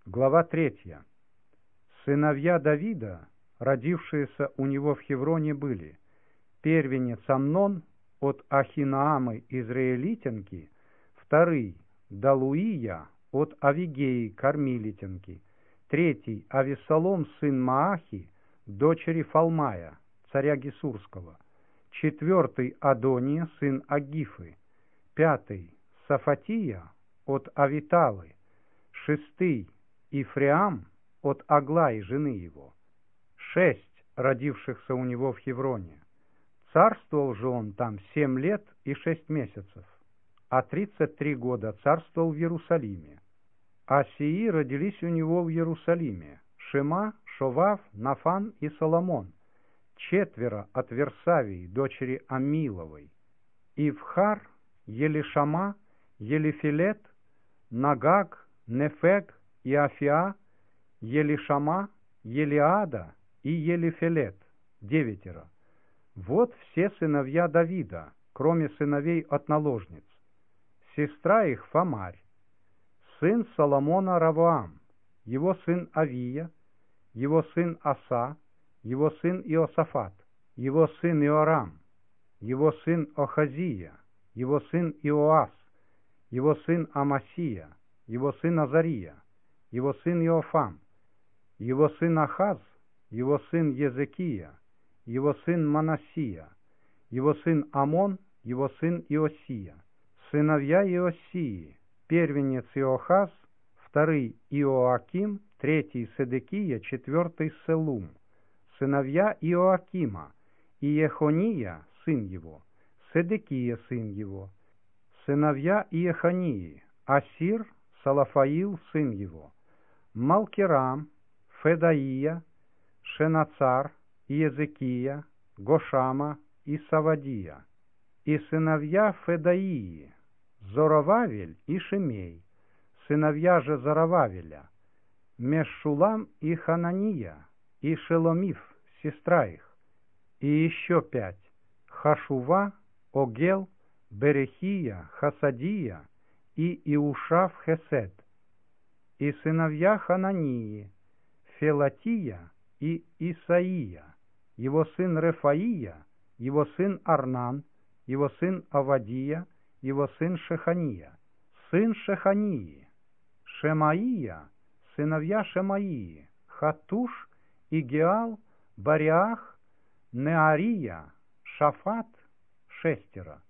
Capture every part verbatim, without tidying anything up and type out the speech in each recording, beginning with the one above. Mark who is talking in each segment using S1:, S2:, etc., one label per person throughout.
S1: Глава третья. Сыновья Давида, родившиеся у него в Хевроне, были: первенец Амнон от Ахинаамы израилитянки, вторый Далуия от Авигеи кармилитянки, третий Авессалом сын Маахи, дочери Фалмая, царя Гесурского, четвертый Адония сын Агифы, пятый Сафатия от Авиталы, шестый Ифреам от Аглаи, жены его. Шесть родившихся у него в Хевроне. Царствовал же он там семь лет и шесть месяцев, а тридцать три года царствовал в Иерусалиме. А сии родились у него в Иерусалиме: Шема, Шовав, Нафан и Соломон, четверо от Версавии, дочери Амиловой, Ивхар, Елишама, Елифелет, Нагаг, Нефег и Афиа, Елишама, Елиада и Елифелет, девятеро. Вот все сыновья Давида, кроме сыновей от наложниц. Сестра их Фамарь. Сын Соломона Равоам, его сын Авия, его сын Аса, его сын Иосафат, его сын Иорам, его сын Охазия, его сын Иоас, его сын Амасия, его сын Азария, его сын Иофам, его сын Ахаз, его сын Езекия, его сын Манасия, его сын Амон, его сын Иосия. Сыновья Иосии: первенец Иохаз, второй Иоаким, третий Седекия, четвертый Селум. Сыновья Иоакима: Иехония, сын его, Седекия, сын его. Сыновья Иехонии: Асир, Салафаил, сын его, Малкирам, Федаия, Шенацар, Иезекия, Гошама и Савадия. И сыновья Федаии: Зоровавель и Шимей. Сыновья же Зоровавеля: Мешулам и Ханания, и Шеломиф, сестра их. И еще пять: Хашува, Огел, Берехия, Хасадия и Иушав Хесед. И сыновья Ханании: Фелатия и Исаия, его сын Рефаия, его сын Арнан, его сын Авадия, его сын Шехания. Сын Шехании: Шемаия. Сыновья Шемаии: Хатуш, Игеал, Бариах, Неария, Шафат, шестеро.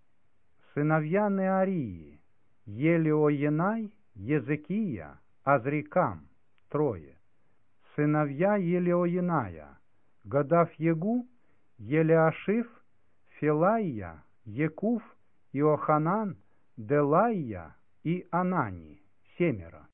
S1: Сыновья Неарии: Елиоенай, Езекия, Азрикам, трое. Сыновья Елиоеная: Гадав-Егу, Елиашиф, Филаия, Екуф, Иоханан, Делаия и Анани, семеро.